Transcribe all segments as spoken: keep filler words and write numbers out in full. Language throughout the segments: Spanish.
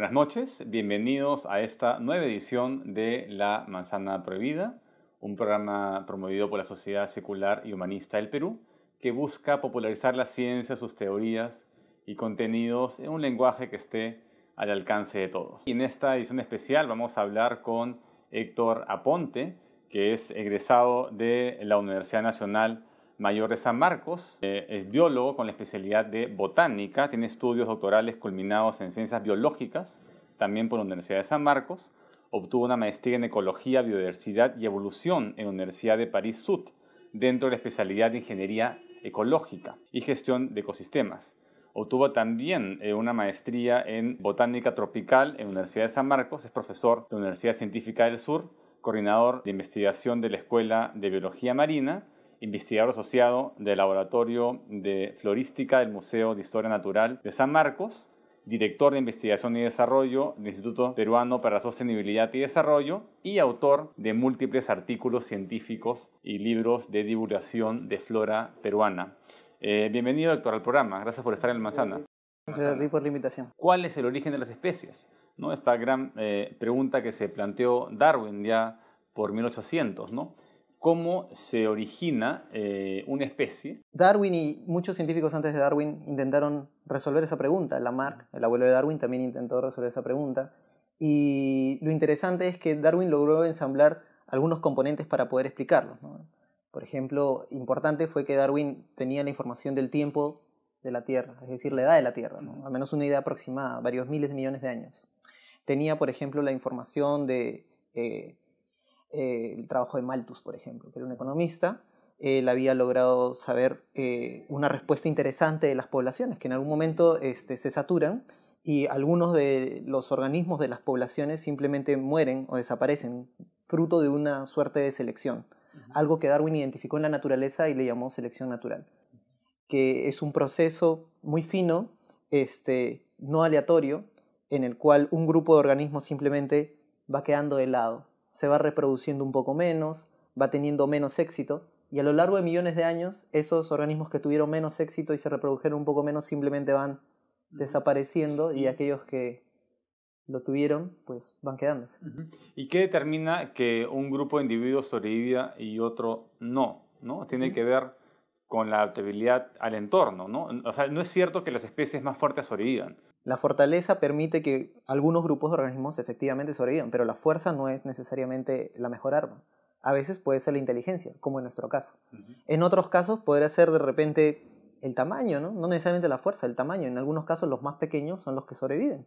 Buenas noches, bienvenidos a esta nueva edición de La Manzana Prohibida, un programa promovido por la Sociedad Secular y Humanista del Perú, que busca popularizar la ciencia, sus teorías y contenidos en un lenguaje que esté al alcance de todos. Y en esta edición especial vamos a hablar con Héctor Aponte, que es egresado de la Universidad Nacional Mayor de San Marcos, eh, es biólogo con la especialidad de botánica, tiene estudios doctorales culminados en ciencias biológicas, también por la Universidad de San Marcos, obtuvo una maestría en ecología, biodiversidad y evolución en la Universidad de París-Sud, dentro de la especialidad de ingeniería ecológica y gestión de ecosistemas. Obtuvo también eh, una maestría en botánica tropical en la Universidad de San Marcos, es profesor de la Universidad Científica del Sur, coordinador de investigación de la Escuela de Biología Marina, investigador asociado del Laboratorio de Florística del Museo de Historia Natural de San Marcos, director de Investigación y Desarrollo del Instituto Peruano para la Sostenibilidad y Desarrollo y autor de múltiples artículos científicos y libros de divulgación de flora peruana. Eh, bienvenido, Héctor, al programa. Gracias por estar en La Manzana. Gracias a ti por la invitación. ¿Cuál es el origen de las especies? ¿No? Esta gran eh, pregunta que se planteó Darwin ya por mil ochocientos, ¿no? ¿Cómo se origina eh, una especie? Darwin y muchos científicos antes de Darwin intentaron resolver esa pregunta. Lamarck, el abuelo de Darwin, también intentó resolver esa pregunta. Y lo interesante es que Darwin logró ensamblar algunos componentes para poder explicarlos, ¿no? Por ejemplo, importante fue que Darwin tenía la información del tiempo de la Tierra, es decir, la edad de la Tierra, ¿no? Al menos una idea aproximada, varios miles de millones de años. Tenía, por ejemplo, la información de... Eh, Eh, el trabajo de Malthus, por ejemplo, que era un economista. Él había logrado saber eh, una respuesta interesante de las poblaciones, que en algún momento este, se saturan y algunos de los organismos de las poblaciones simplemente mueren o desaparecen, fruto de una suerte de selección. Uh-huh. Algo que Darwin identificó en la naturaleza y le llamó selección natural, que es un proceso muy fino, este, no aleatorio, en el cual un grupo de organismos simplemente va quedando de lado, se va reproduciendo un poco menos, va teniendo menos éxito, y a lo largo de millones de años, esos organismos que tuvieron menos éxito y se reprodujeron un poco menos simplemente van desapareciendo, y aquellos que lo tuvieron, pues van quedándose. ¿Y qué determina que un grupo de individuos sobreviva y otro no? ¿No? Tiene que ver con la adaptabilidad al entorno, ¿no? O sea, no es cierto que las especies más fuertes sobrevivan. La fortaleza permite que algunos grupos de organismos efectivamente sobrevivan, pero la fuerza no es necesariamente la mejor arma. A veces puede ser la inteligencia, como en nuestro caso. Uh-huh. En otros casos podría ser de repente el tamaño, ¿no? No necesariamente la fuerza, el tamaño. En algunos casos los más pequeños son los que sobreviven.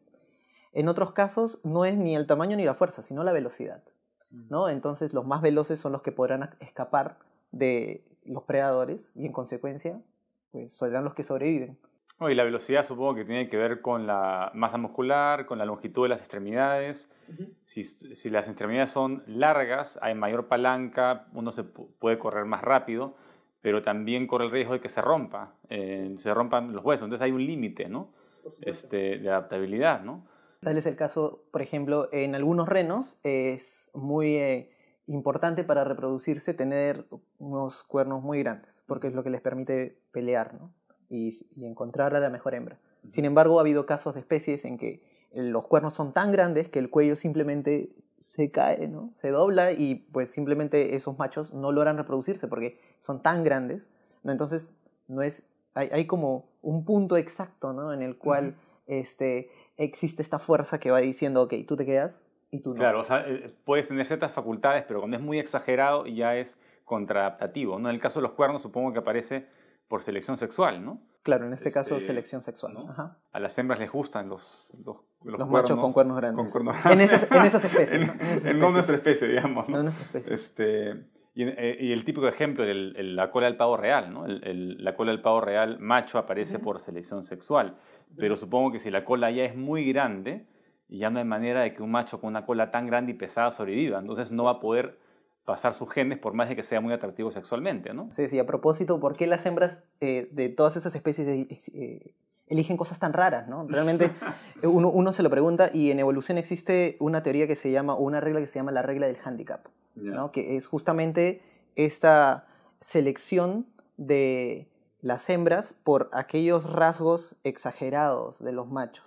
En otros casos no es ni el tamaño ni la fuerza, sino la velocidad, ¿no? Entonces los más veloces son los que podrán escapar de los predadores y en consecuencia pues serán los que sobreviven. Oh, y la velocidad supongo que tiene que ver con la masa muscular, con la longitud de las extremidades. Uh-huh. Si, si las extremidades son largas, hay mayor palanca, uno se puede correr más rápido, pero también corre el riesgo de que se rompa, eh, se rompan los huesos. Entonces hay un límite, ¿no? este, de adaptabilidad, ¿no? Tal es el caso, por ejemplo, en algunos renos es muy eh, importante para reproducirse tener unos cuernos muy grandes, porque es lo que les permite pelear, ¿no? Y, y encontrar a la mejor hembra. Sin embargo, ha habido casos de especies en que los cuernos son tan grandes que el cuello simplemente se cae, ¿no? Se dobla y pues simplemente esos machos no logran reproducirse porque son tan grandes, ¿no? Entonces no es, hay, hay como un punto exacto, ¿no? En el cual uh-huh. este, existe esta fuerza que va diciendo, ok, tú te quedas y tú no. Claro, o sea, puedes tener ciertas facultades, pero cuando es muy exagerado ya es contraadaptativo, ¿no? En el caso de los cuernos supongo que aparece por selección sexual, ¿no? Claro, en este, este caso selección sexual. ¿No? Ajá. A las hembras les gustan los, los, los, los cuernos, machos con cuernos grandes. Con cuernos en, esas, en esas especies. en, ¿no? En, esas en no nuestra especie, digamos, ¿no? No nuestra especie. Este, y, y el típico ejemplo, el, el, la cola del pavo real, ¿no? El, el, la cola del pavo real macho aparece uh-huh. por selección sexual, pero supongo que si la cola ya es muy grande, ya no hay manera de que un macho con una cola tan grande y pesada sobreviva, entonces no va a poder pasar sus genes por más de que sea muy atractivo sexualmente, ¿no? Sí, sí, a propósito, ¿por qué las hembras eh, de todas esas especies eh, eligen cosas tan raras, ¿no? Realmente uno, uno se lo pregunta y en evolución existe una teoría que se llama, o una regla que se llama la regla del hándicap, yeah. ¿no? Que es justamente esta selección de las hembras por aquellos rasgos exagerados de los machos.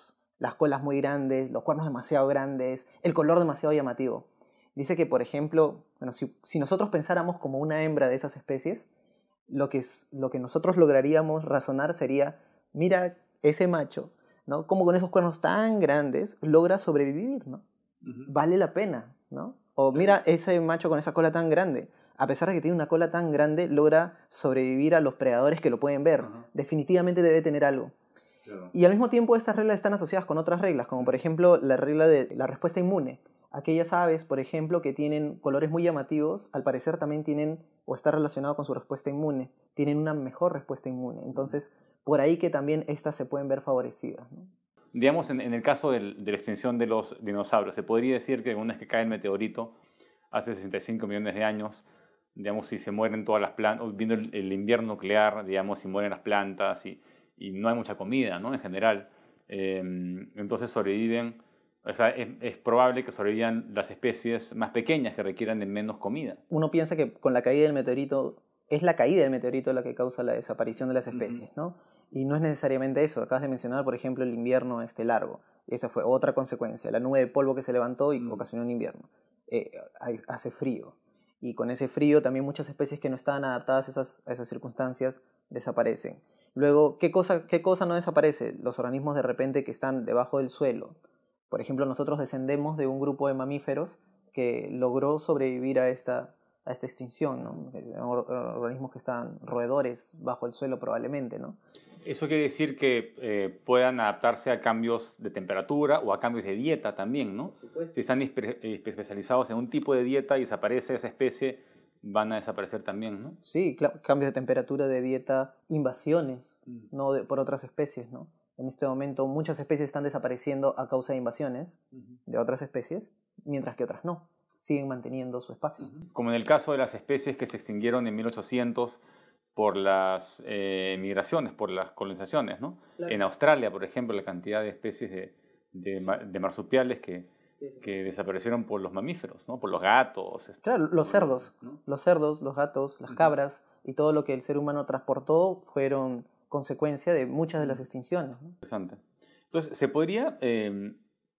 las colas muy grandes, los cuernos demasiado grandes, el color demasiado llamativo. Dice que, por ejemplo, bueno, si, si nosotros pensáramos como una hembra de esas especies, lo que, lo que nosotros lograríamos razonar sería, mira ese macho, ¿no? Como con esos cuernos tan grandes logra sobrevivir, ¿no? Uh-huh. Vale la pena, ¿no? O mira ese macho con esa cola tan grande, a pesar de que tiene una cola tan grande, logra sobrevivir a los predadores que lo pueden ver. Uh-huh. Definitivamente debe tener algo. Claro. Y al mismo tiempo estas reglas están asociadas con otras reglas, como por ejemplo la regla de la respuesta inmune. Aquellas aves, por ejemplo, que tienen colores muy llamativos, al parecer también tienen, o está relacionado con su respuesta inmune, tienen una mejor respuesta inmune. Entonces, por ahí que también estas se pueden ver favorecidas, ¿no? Digamos, en, en el caso del, de la extinción de los dinosaurios, se podría decir que una vez que cae el meteorito, hace sesenta y cinco millones de años, digamos, si se mueren todas las plantas, viendo el, el invierno nuclear, digamos, si mueren las plantas y, y no hay mucha comida, ¿no? En general, eh, entonces sobreviven... O sea, es, es probable que sobrevivan las especies más pequeñas que requieran de menos comida. Uno piensa que con la caída del meteorito, es la caída del meteorito la que causa la desaparición de las especies, uh-huh. ¿no? Y no es necesariamente eso. Acabas de mencionar, por ejemplo, el invierno este largo. Esa fue otra consecuencia. La nube de polvo que se levantó y uh-huh. ocasionó un invierno. Eh, hace frío. Y con ese frío también muchas especies que no estaban adaptadas a esas, a esas circunstancias desaparecen. Luego, ¿qué cosa, ¿qué cosa no desaparece? Los organismos de repente que están debajo del suelo. Por ejemplo, nosotros descendemos de un grupo de mamíferos que logró sobrevivir a esta, a esta extinción, ¿no? Or- organismos que estaban roedores bajo el suelo probablemente, ¿no? Eso quiere decir que eh, puedan adaptarse a cambios de temperatura o a cambios de dieta también, ¿no? Si están especializados en un tipo de dieta y desaparece esa especie, van a desaparecer también, ¿no? Sí, claro, cambios de temperatura, de dieta, invasiones, mm. ¿no? de, por otras especies, ¿no? En este momento muchas especies están desapareciendo a causa de invasiones uh-huh. de otras especies, mientras que otras no, siguen manteniendo su espacio. Uh-huh. Como en el caso de las especies que se extinguieron en mil ochocientos por las eh, migraciones, por las colonizaciones, ¿no? Claro. En Australia, por ejemplo, la cantidad de especies de, de, de marsupiales que, que desaparecieron por los mamíferos, ¿no? Por los gatos. Claro, los cerdos, ¿no? Los cerdos, los gatos, las uh-huh. cabras y todo lo que el ser humano transportó fueron consecuencia de muchas de las extinciones, ¿no? Interesante. Entonces, ¿se podría eh,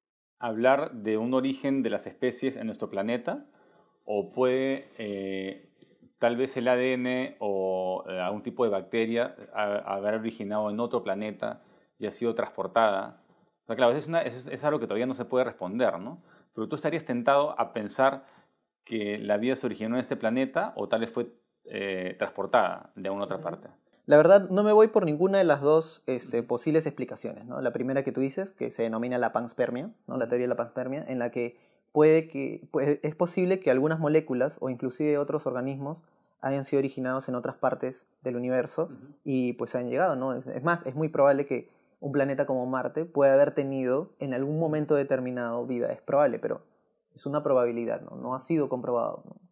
hablar de un origen de las especies en nuestro planeta? ¿O puede eh, tal vez el A D N o eh, algún tipo de bacteria a, haber originado en otro planeta y ha sido transportada? O sea, claro, es, una, es, es algo que todavía no se puede responder, ¿no? Pero tú estarías tentado a pensar que la vida se originó en este planeta o tal vez fue eh, transportada de alguna otra parte. La verdad, no me voy por ninguna de las dos este, posibles explicaciones, ¿no? La primera que tú dices, que se denomina la panspermia, ¿no? La teoría de la panspermia, en la que, puede que puede, es posible que algunas moléculas o inclusive otros organismos hayan sido originados en otras partes del universo uh-huh. y pues hayan llegado, ¿no? Es, es más, es muy probable que un planeta como Marte pueda haber tenido en algún momento determinado vida. Es probable, pero es una probabilidad, ¿no? No ha sido comprobado, ¿no?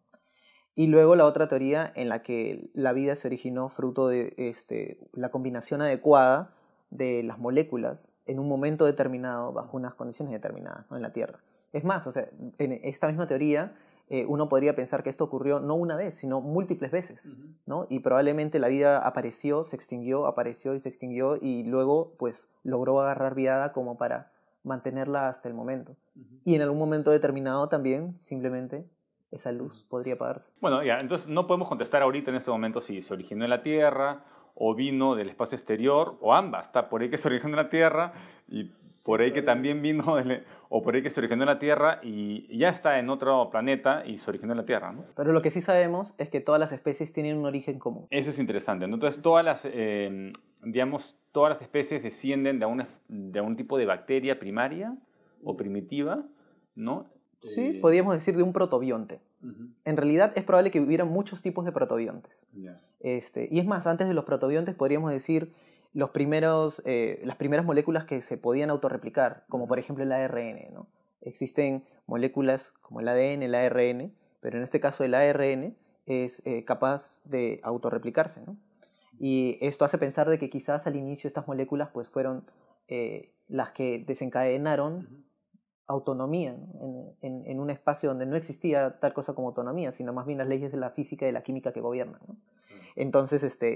Y luego la otra teoría en la que la vida se originó fruto de este, la combinación adecuada de las moléculas en un momento determinado, bajo unas condiciones determinadas, ¿no? En la Tierra. Es más, o sea, en esta misma teoría eh, uno podría pensar que esto ocurrió no una vez, sino múltiples veces, uh-huh. ¿no? Y probablemente la vida apareció, se extinguió, apareció y se extinguió y luego pues logró agarrar viada como para mantenerla hasta el momento. Uh-huh. Y en algún momento determinado también simplemente esa luz podría apagarse. Bueno, ya, entonces no podemos contestar ahorita en este momento si se originó en la Tierra o vino del espacio exterior o ambas. Está por ahí que se originó en la Tierra y por ahí que también vino, del, o por ahí que se originó en la Tierra y ya está en otro planeta y se originó en la Tierra, ¿no? Pero lo que sí sabemos es que todas las especies tienen un origen común. Eso es interesante, ¿no? Entonces todas las, eh, digamos, todas las especies descienden de, una, de un tipo de bacteria primaria o primitiva, ¿no? Sí, eh... podríamos decir de un protobionte. Uh-huh. En realidad es probable que hubieran muchos tipos de protobiontes. Yeah. Este, y es más, antes de los protobiontes podríamos decir los primeros, eh, las primeras moléculas que se podían autorreplicar, como uh-huh. por ejemplo el A R N, ¿no? Existen moléculas como el A D N, el A R N, pero en este caso el A R N es eh, capaz de autorreplicarse, ¿no? Y esto hace pensar de que quizás al inicio estas moléculas pues, fueron eh, las que desencadenaron uh-huh. autonomía, ¿no? en, en, en un espacio donde no existía tal cosa como autonomía, sino más bien las leyes de la física y de la química que gobiernan, ¿no? Uh-huh. Entonces, este,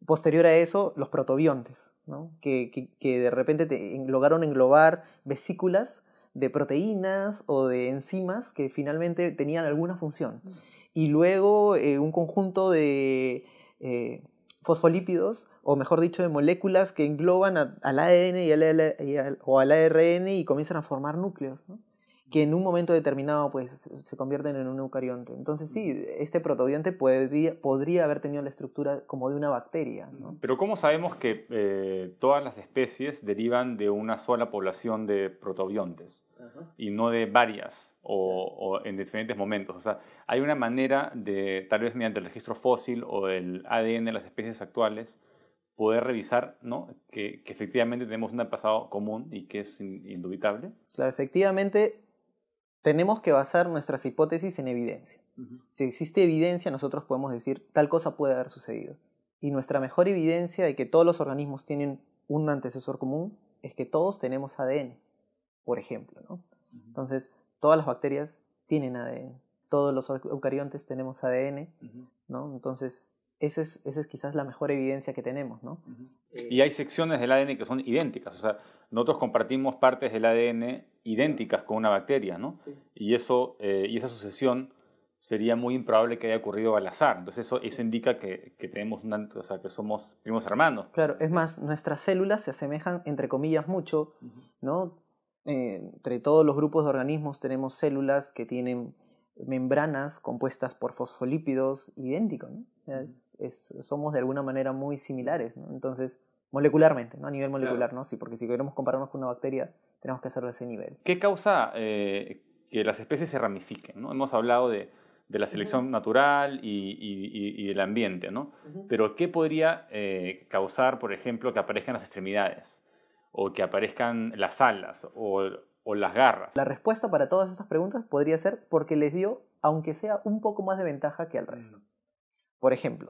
Posterior a eso, los protobiontes, ¿no? que, que, que de repente te, lograron englobar vesículas de proteínas o de enzimas que finalmente tenían alguna función. Y luego eh, un conjunto de eh, fosfolípidos, o mejor dicho, de moléculas que engloban a, al A D N y al, y al, o al A R N y comienzan a formar núcleos, ¿no? Que en un momento determinado pues, se convierten en un eucarionte. Entonces sí, este protobionte podría, podría haber tenido la estructura como de una bacteria, ¿no? Pero ¿cómo sabemos que eh, todas las especies derivan de una sola población de protobiontes? Uh-huh. Y no de varias o, o en diferentes momentos. O sea, hay una manera de, tal vez mediante el registro fósil o el A D N de las especies actuales, poder revisar, ¿no? que, que efectivamente tenemos un pasado común y que es indubitable. Claro, efectivamente tenemos que basar nuestras hipótesis en evidencia. Uh-huh. Si existe evidencia, nosotros podemos decir tal cosa puede haber sucedido. Y nuestra mejor evidencia de que todos los organismos tienen un antecesor común es que todos tenemos A D N, por ejemplo, ¿no? Uh-huh. Entonces, todas las bacterias tienen A D N, todos los eucariontes tenemos A D N, uh-huh. ¿no? Entonces, esa es, esa es quizás la mejor evidencia que tenemos, ¿no? Uh-huh. Eh, y hay secciones del A D N que son idénticas, o sea, nosotros compartimos partes del A D N idénticas con una bacteria, ¿no? Sí. Y, eso, eh, y esa sucesión sería muy improbable que haya ocurrido al azar. Entonces eso, eso indica que, que, tenemos una, o sea, que somos primos hermanos. Claro, es más, nuestras células se asemejan, entre comillas, mucho, uh-huh. ¿no? Eh, entre todos los grupos de organismos tenemos células que tienen membranas compuestas por fosfolípidos idénticos, ¿no? O sea, es, es, somos de alguna manera muy similares, ¿no? Entonces, molecularmente, ¿no? A nivel molecular, claro. ¿no? Sí, porque si queremos compararnos con una bacteria, tenemos que hacerlo a ese nivel. ¿Qué causa eh, que las especies se ramifiquen, ¿no? Hemos hablado de, de la selección uh-huh. natural y, y, y del ambiente, ¿no? Uh-huh. Pero ¿qué podría eh, causar, por ejemplo, que aparezcan las extremidades? O que aparezcan las alas, o, o las garras. La respuesta para todas estas preguntas podría ser porque les dio, aunque sea un poco más de ventaja que al resto. Mm. Por ejemplo,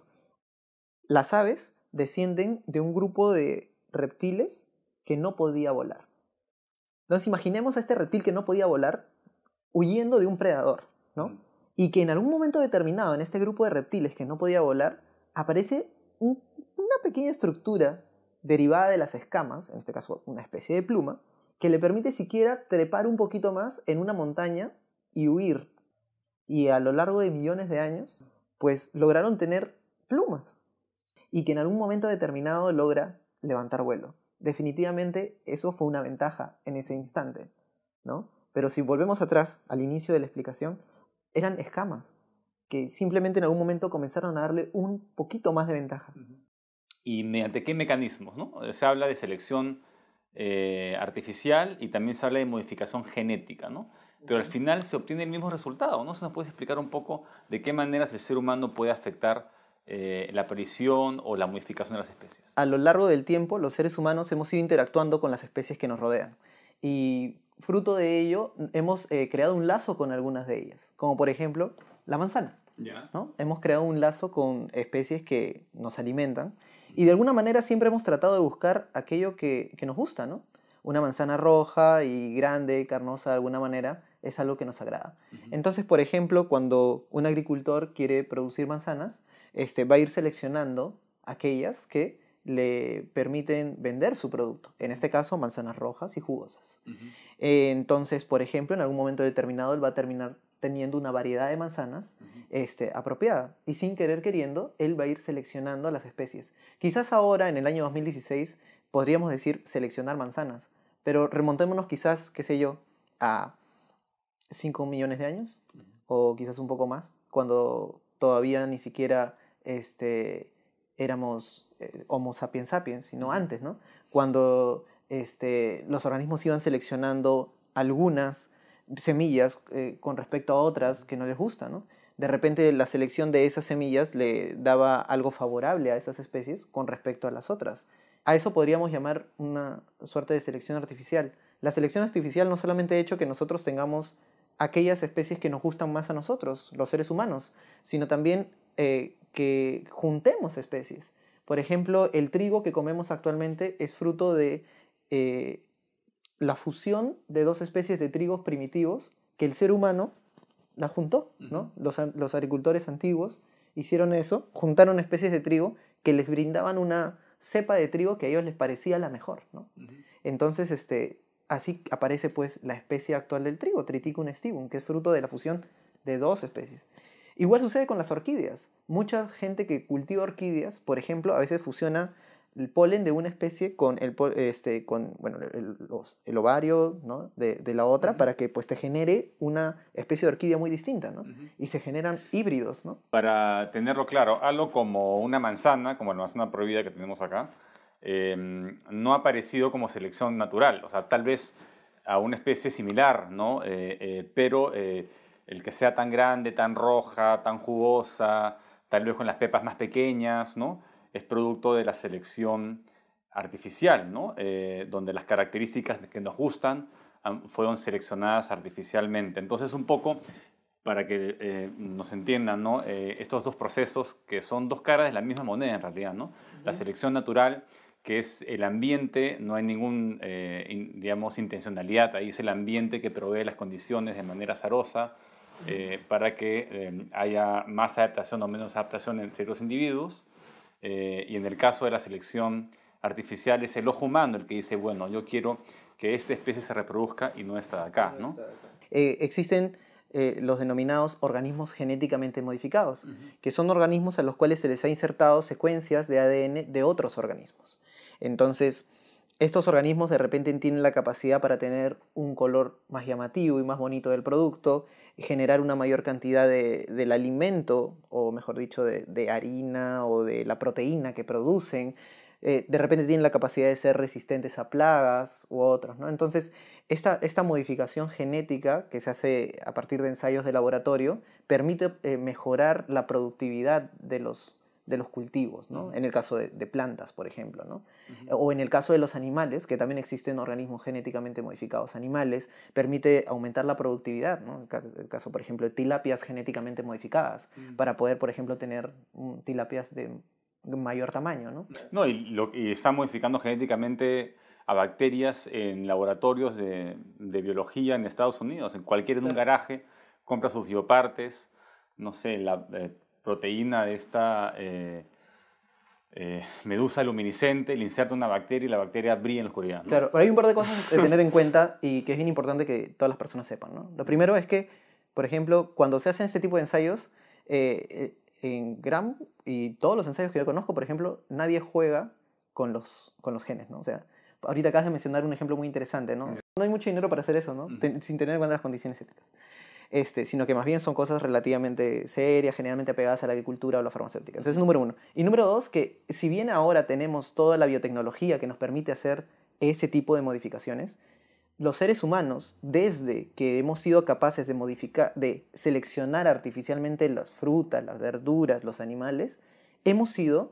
las aves descienden de un grupo de reptiles que no podía volar. Entonces imaginemos a este reptil que no podía volar huyendo de un predador, ¿no? Mm. Y que en algún momento determinado en este grupo de reptiles que no podía volar aparece un, una pequeña estructura derivada de las escamas, en este caso una especie de pluma, que le permite siquiera trepar un poquito más en una montaña y huir. Y a lo largo de millones de años, pues lograron tener plumas. Y que en algún momento determinado logra levantar vuelo. Definitivamente eso fue una ventaja en ese instante, ¿no? Pero si volvemos atrás, al inicio de la explicación, eran escamas que simplemente en algún momento comenzaron a darle un poquito más de ventaja. ¿Y mediante qué mecanismos, no? Se habla de selección eh, artificial y también se habla de modificación genética, ¿no? Pero al final se obtiene el mismo resultado, ¿no? ¿Se nos puede explicar un poco de qué maneras el ser humano puede afectar eh, la aparición o la modificación de las especies? A lo largo del tiempo, los seres humanos hemos ido interactuando con las especies que nos rodean. Y fruto de ello, hemos eh, creado un lazo con algunas de ellas, como por ejemplo la manzana, yeah. ¿no? Hemos creado un lazo con especies que nos alimentan y de alguna manera siempre hemos tratado de buscar aquello que, que nos gusta, ¿no? Una manzana roja y grande, carnosa de alguna manera, es algo que nos agrada. Uh-huh. Entonces, por ejemplo, cuando un agricultor quiere producir manzanas, este, va a ir seleccionando aquellas que le permiten vender su producto. En este caso, manzanas rojas y jugosas. Uh-huh. Eh, entonces, por ejemplo, en algún momento determinado, él va a terminar teniendo una variedad de manzanas uh-huh. este, apropiada. Y sin querer queriendo, él va a ir seleccionando las especies. Quizás ahora, en el año dos mil dieciséis, podríamos decir seleccionar manzanas. Pero remontémonos quizás, qué sé yo, a cinco millones de años, uh-huh. o quizás un poco más, cuando todavía ni siquiera este, éramos eh, Homo sapiens sapiens, sino uh-huh. antes, ¿no? Cuando este, los organismos iban seleccionando algunas semillas eh, con respecto a otras que no les gustan, ¿no? De repente la selección de esas semillas le daba algo favorable a esas especies con respecto a las otras. A eso podríamos llamar una suerte de selección artificial. La selección artificial no solamente ha hecho que nosotros tengamos aquellas especies que nos gustan más a nosotros, los seres humanos, sino también eh, que juntemos especies. Por ejemplo, el trigo que comemos actualmente es fruto de eh, la fusión de dos especies de trigos primitivos que el ser humano la juntó, ¿no? Uh-huh. Los, los agricultores antiguos hicieron eso, juntaron especies de trigo que les brindaban una cepa de trigo que a ellos les parecía la mejor, ¿no? Uh-huh. Entonces, este, así aparece pues la especie actual del trigo, Triticum aestivum, que es fruto de la fusión de dos especies. Igual sucede con las orquídeas. Mucha gente que cultiva orquídeas, por ejemplo, a veces fusiona el polen de una especie con el, este, con, bueno, el, los, el ovario, ¿no? de, de la otra, uh-huh. para que pues, te genere una especie de orquídea muy distinta, ¿no? Uh-huh. Y se generan híbridos, ¿no? Para tenerlo claro, algo como una manzana, como la manzana prohibida que tenemos acá, eh, no ha aparecido como selección natural. O sea, tal vez a una especie similar, ¿no? Eh, eh, pero eh, el que sea tan grande, tan roja, tan jugosa, tal vez con las pepas más pequeñas, ¿no? Es producto de la selección artificial, ¿no? Eh, donde las características que nos gustan um, fueron seleccionadas artificialmente. Entonces, un poco, para que eh, nos entiendan, ¿no? Eh, estos dos procesos que son dos caras de la misma moneda, en realidad, ¿no? Uh-huh. La selección natural, que es el ambiente, no hay ningún, eh, in, digamos, intencionalidad, ahí es el ambiente que provee las condiciones de manera azarosa, eh, para que eh, haya más adaptación o menos adaptación en ciertos individuos. Eh, y en el caso de la selección artificial es el ojo humano el que dice, bueno, yo quiero que esta especie se reproduzca y no esta de acá, ¿no? Eh, existen eh, los denominados organismos genéticamente modificados, uh-huh. que son organismos a los cuales se les ha insertado secuencias de A D N de otros organismos. Entonces, estos organismos de repente tienen la capacidad para tener un color más llamativo y más bonito del producto, generar una mayor cantidad de, del alimento, o mejor dicho, de, de harina o de la proteína que producen. Eh, de repente tienen la capacidad de ser resistentes a plagas u otros, ¿no? Entonces, esta, esta modificación genética que se hace a partir de ensayos de laboratorio permite eh, mejorar la productividad de los de los cultivos, ¿no? Uh-huh. En el caso de, de plantas, por ejemplo, ¿no? Uh-huh. O en el caso de los animales, que también existen organismos genéticamente modificados animales, permite aumentar la productividad, ¿no? En el caso, el caso por ejemplo, de tilapias genéticamente modificadas, uh-huh. para poder, por ejemplo, tener um, tilapias de, de mayor tamaño, ¿no? No, y, lo, y están modificando genéticamente a bacterias en laboratorios de, de biología en Estados Unidos. En cualquier en un garaje compra sus biopartes, no sé, la... Eh, proteína de esta eh, eh, medusa luminiscente, le inserta una bacteria y la bacteria brilla en la oscuridad, ¿no? Claro, pero hay un par de cosas de tener en cuenta y que es bien importante que todas las personas sepan, ¿no? Lo primero es que, por ejemplo, cuando se hacen este tipo de ensayos, eh, en Gram y todos los ensayos que yo conozco, por ejemplo, nadie juega con los, con los genes, ¿no? O sea, ahorita acabas de mencionar un ejemplo muy interesante, ¿no? No hay mucho dinero para hacer eso, ¿no? Ten, sin tener en cuenta las condiciones éticas. Este, sino que más bien son cosas relativamente serias, generalmente apegadas a la agricultura o la farmacéutica. Entonces, número uno. Y número dos, que si bien ahora tenemos toda la biotecnología que nos permite hacer ese tipo de modificaciones, los seres humanos, desde que hemos sido capaces de modificar, de seleccionar artificialmente las frutas, las verduras, los animales, hemos ido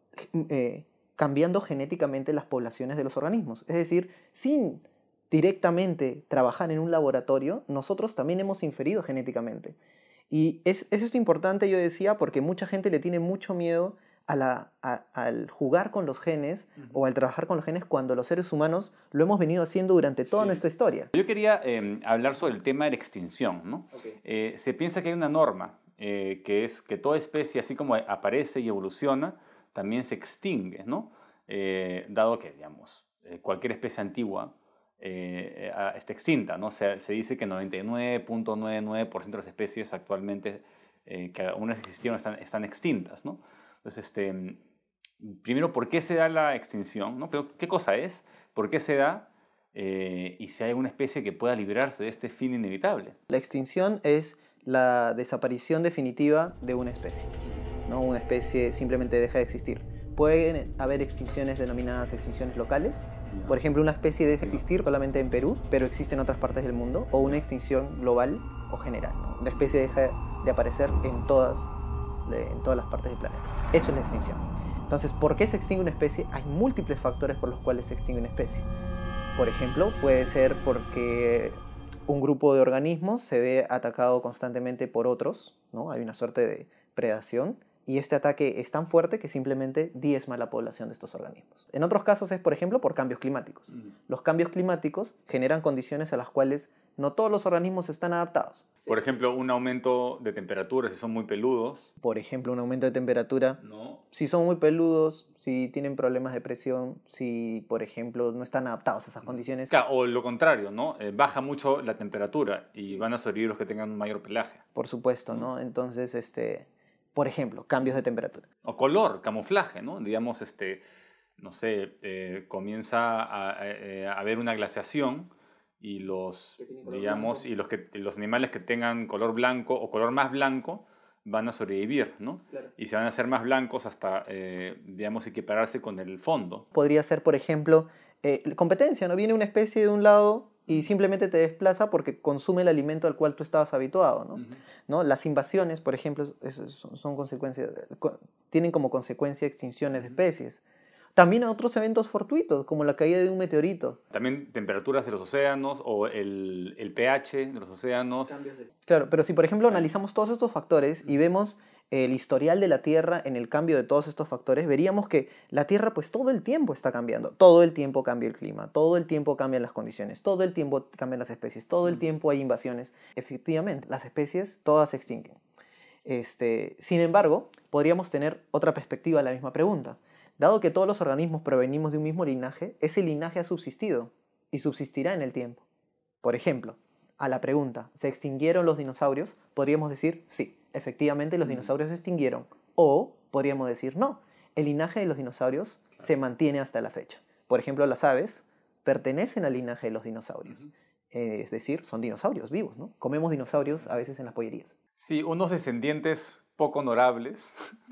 eh, cambiando genéticamente las poblaciones de los organismos. Es decir, sin directamente trabajar en un laboratorio, nosotros también hemos inferido genéticamente. Y es, es esto importante, yo decía, porque mucha gente le tiene mucho miedo a la, a, al jugar con los genes, uh-huh. o al trabajar con los genes, cuando los seres humanos lo hemos venido haciendo durante toda sí. nuestra historia. Yo quería eh, hablar sobre el tema de la extinción, ¿no? Okay. Eh, se piensa que hay una norma, eh, que es que toda especie, así como aparece y evoluciona, también se extingue, ¿no? Eh, dado que, digamos, eh, cualquier especie antigua Eh, está extinta, ¿no? Se, se dice que noventa y nueve punto noventa y nueve por ciento de las especies actualmente eh, que aún existieron están, están extintas, ¿no? Entonces, este, primero, ¿por qué se da la extinción? ¿No? Pero, ¿qué cosa es? ¿Por qué se da? Eh, y si hay alguna especie que pueda librarse de este fin inevitable. La extinción es la desaparición definitiva de una especie, ¿no? Una especie simplemente deja de existir. Pueden haber extinciones denominadas extinciones locales. Por ejemplo, una especie deja de existir solamente en Perú, pero existe en otras partes del mundo. O una extinción global o general, ¿no? La especie deja de aparecer en todas, en todas las partes del planeta. Eso es la extinción. Entonces, ¿por qué se extingue una especie? Hay múltiples factores por los cuales se extingue una especie. Por ejemplo, puede ser porque un grupo de organismos se ve atacado constantemente por otros, ¿no? Hay una suerte de predación. y este ataque es tan fuerte que simplemente diezma la población de estos organismos. En otros casos es, por ejemplo, por cambios climáticos. Mm. Los cambios climáticos generan condiciones a las cuales no todos los organismos están adaptados. Por ejemplo, un aumento de temperatura si son muy peludos. Por ejemplo, un aumento de temperatura. No. Si son muy peludos, si tienen problemas de presión, si, por ejemplo, no están adaptados a esas condiciones. Claro, o lo contrario, ¿no? Eh, baja mucho la temperatura y van a sobrevivir los que tengan un mayor pelaje. Por supuesto, ¿no? Entonces, este... por ejemplo, cambios de temperatura. O color, camuflaje, ¿no? Digamos, este, no sé, eh, comienza a, a, a haber una glaciación y los, digamos, blanco. y los, que, los animales que tengan color blanco o color más blanco van a sobrevivir, ¿no? Claro. Y se van a hacer más blancos hasta, eh, digamos, equipararse con el fondo. Podría ser, por ejemplo, eh, competencia, ¿no? Viene una especie de un lado y simplemente te desplaza porque consume el alimento al cual tú estabas habituado, ¿no? Uh-huh. ¿No? Las invasiones, por ejemplo, son, son consecuencias, tienen como consecuencia extinciones de especies. También otros eventos fortuitos, como la caída de un meteorito. También temperaturas de los océanos o el, el pH de los océanos. Claro, pero si por ejemplo sí. analizamos todos estos factores y vemos el historial de la Tierra en el cambio de todos estos factores, veríamos que la Tierra pues todo el tiempo está cambiando. Todo el tiempo cambia el clima, todo el tiempo cambian las condiciones, todo el tiempo cambian las especies, todo el tiempo hay invasiones. Efectivamente, las especies todas se extinguen. Este, sin embargo, podríamos tener otra perspectiva a la misma pregunta. Dado que todos los organismos provenimos de un mismo linaje, ese linaje ha subsistido y subsistirá en el tiempo. Por ejemplo, a la pregunta, ¿se extinguieron los dinosaurios? Podríamos decir, sí, efectivamente los dinosaurios se extinguieron. O podríamos decir, no, el linaje de los dinosaurios se mantiene hasta la fecha. Por ejemplo, las aves pertenecen al linaje de los dinosaurios. Eh, es decir, son dinosaurios vivos, ¿no? Comemos dinosaurios a veces en las pollerías. Sí, unos descendientes poco honorables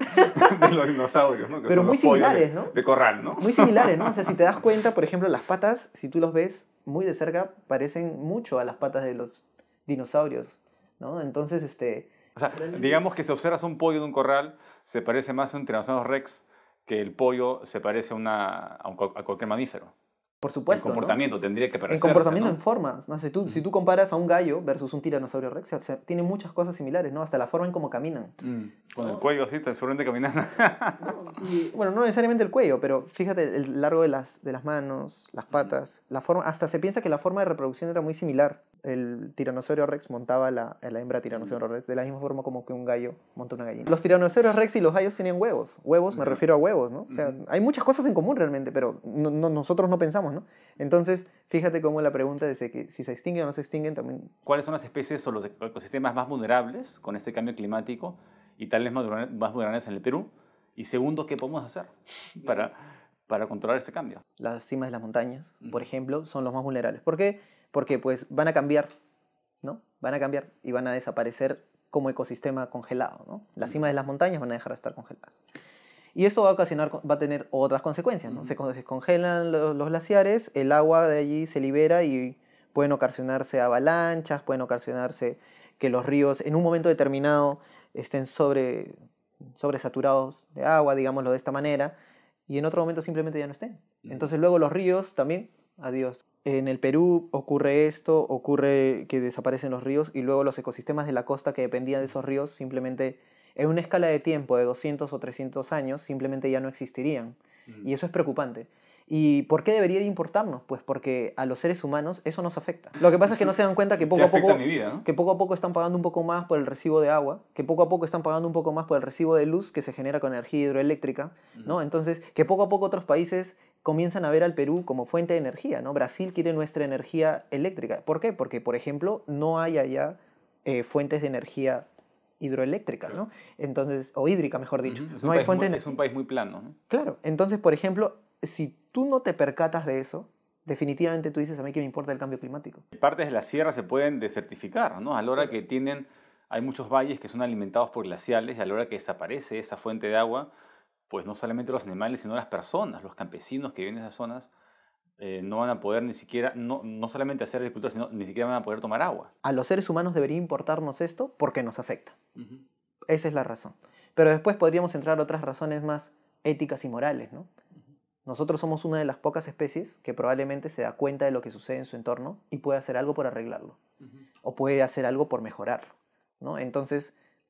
de los dinosaurios, ¿no? Que pero muy similares, de, ¿no? De corral, ¿no? Muy similares, ¿no? O sea, si te das cuenta, por ejemplo, las patas, si tú los ves muy de cerca, parecen mucho a las patas de los dinosaurios, ¿no? Entonces, este... O sea, digamos que si observas un pollo de un corral, se parece más a un Tyrannosaurus Rex que el pollo se parece a, una, a, un, a cualquier mamífero. Por supuesto, en comportamiento, ¿no? tendría que parecerse, en comportamiento, ¿no? En formas, ¿no? Si tú, uh-huh. si tú comparas a un gallo versus un tiranosaurio rex, o sea, tiene muchas cosas similares, ¿no? Hasta la forma en cómo caminan. Mm. Con ¿no? el cuello así, seguramente caminando. ¿No? Y, bueno, no necesariamente el cuello, pero fíjate el largo de las, de las manos, las patas, la forma, hasta se piensa que la forma de reproducción era muy similar. El tiranosaurio rex montaba la, la hembra tiranosaurio rex de la misma forma como que un gallo monta una gallina. Los tiranosaurios rex y los gallos tenían huevos. Huevos, me refiero a huevos, ¿no? O sea, uh-huh. hay muchas cosas en común realmente, pero no, no, nosotros no pensamos, ¿no? Entonces, fíjate cómo la pregunta de que si se extinguen o no se extinguen también... ¿Cuáles son las especies o los ecosistemas más vulnerables con este cambio climático y tales más vulnerables en el Perú? Y segundo, ¿qué podemos hacer para, para controlar este cambio? Las cimas de las montañas, uh-huh. por ejemplo, son los más vulnerables. ¿Por qué? Porque pues van a cambiar, ¿no? Van a cambiar y van a desaparecer como ecosistema congelado, ¿no? Las cimas de las montañas van a dejar de estar congeladas. Y eso va a ocasionar, va a tener otras consecuencias, ¿no? Se congelan los, los glaciares, el agua de allí se libera y pueden ocasionarse avalanchas, pueden ocasionarse que los ríos en un momento determinado estén sobre, sobresaturados de agua, digámoslo de esta manera, y en otro momento simplemente ya no estén. Entonces luego los ríos también, adiós. En el Perú ocurre esto, ocurre que desaparecen los ríos y luego los ecosistemas de la costa que dependían de esos ríos simplemente en una escala de tiempo de doscientos o trescientos años simplemente ya no existirían. Mm. Y eso es preocupante. ¿Y por qué debería de importarnos? Pues porque a los seres humanos eso nos afecta. Lo que pasa es que no se dan cuenta que poco a poco, mi vida, ¿no? que poco a poco están pagando un poco más por el recibo de agua, que poco a poco están pagando un poco más por el recibo de luz que se genera con energía hidroeléctrica, ¿no? Mm. Entonces, que poco a poco otros países comienzan a ver al Perú como fuente de energía, ¿no? Brasil quiere nuestra energía eléctrica. ¿Por qué? Porque, por ejemplo, no hay allá eh, fuentes de energía hidroeléctrica, ¿no? Entonces, o hídrica, mejor dicho. Uh-huh. Es, no un hay fuentes muy, es un país muy plano, ¿no? Claro. Entonces, por ejemplo, si tú no te percatas de eso, definitivamente tú dices, a mí qué me importa el cambio climático. Partes de la sierra se pueden desertificar, ¿no? A la hora que tienen, hay muchos valles que son alimentados por glaciales y a la hora que desaparece esa fuente de agua, pues no solamente los animales, sino las personas, los campesinos que viven en esas zonas, eh, no van a poder ni siquiera, no, no solamente hacer agricultura, sino ni siquiera van a poder tomar agua. A los seres humanos debería importarnos esto porque nos afecta. Uh-huh. Esa es la razón. Pero después podríamos entrar a otras razones más éticas y morales, ¿no? Uh-huh. Nosotros somos una de las pocas especies que probablemente se da cuenta de lo que sucede en su entorno y puede hacer algo por arreglarlo. Uh-huh. O puede hacer algo por mejorarlo, ¿no? Entonces,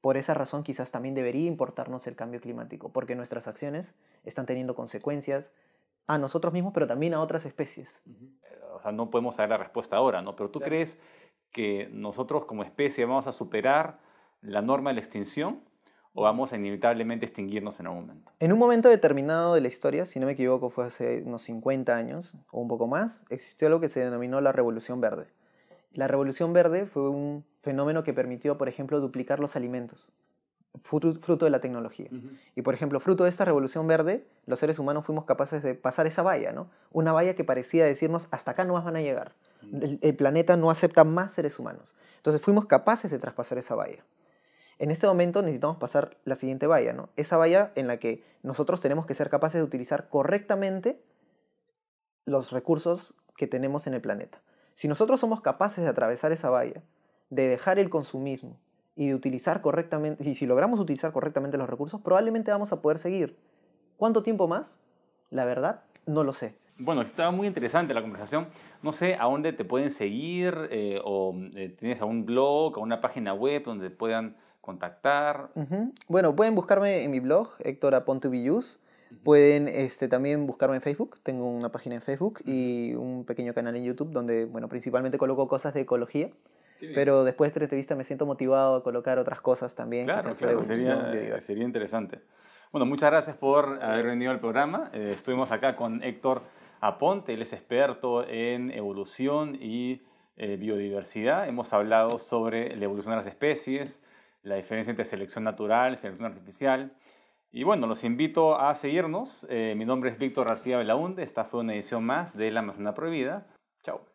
por esa razón quizás también debería importarnos el cambio climático, porque nuestras acciones están teniendo consecuencias a nosotros mismos, pero también a otras especies. O sea, no podemos saber la respuesta ahora, ¿no? Pero ¿tú Claro. crees que nosotros como especie vamos a superar la norma de la extinción o vamos a inevitablemente extinguirnos en algún momento? En un momento determinado de la historia, si no me equivoco fue hace unos cincuenta años o un poco más, existió algo que se denominó la Revolución Verde. La Revolución Verde fue un fenómeno que permitió, por ejemplo, duplicar los alimentos, fruto, fruto de la tecnología. Uh-huh. Y, por ejemplo, fruto de esta Revolución Verde, los seres humanos fuimos capaces de pasar esa valla, ¿no? Una valla que parecía decirnos, hasta acá no más van a llegar. Uh-huh. El, el planeta no acepta más seres humanos. Entonces fuimos capaces de traspasar esa valla. En este momento necesitamos pasar la siguiente valla, ¿no? Esa valla en la que nosotros tenemos que ser capaces de utilizar correctamente los recursos que tenemos en el planeta. Si nosotros somos capaces de atravesar esa valla, de dejar el consumismo y de utilizar correctamente, y si logramos utilizar correctamente los recursos, probablemente vamos a poder seguir. ¿Cuánto tiempo más? La verdad, no lo sé. Bueno, estaba muy interesante la conversación. No sé a dónde te pueden seguir eh, o eh, tienes algún blog o una página web donde puedan contactar. Uh-huh. Bueno, pueden buscarme en mi blog, Héctor Aponte Villús. Pueden este, también buscarme en Facebook, tengo una página en Facebook y un pequeño canal en YouTube donde, bueno, principalmente coloco cosas de ecología, pero después de esta entrevista me siento motivado a colocar otras cosas también. Claro, quizás claro, sería, sería interesante. Bueno, muchas gracias por haber venido al programa. Eh, estuvimos acá con Héctor Aponte, él es experto en evolución y eh, biodiversidad. Hemos hablado sobre la evolución de las especies, la diferencia entre selección natural y selección artificial. Y bueno, los invito a seguirnos. Eh, mi nombre es Víctor García Belaunde. Esta fue una edición más de La Manzana Prohibida. Chao.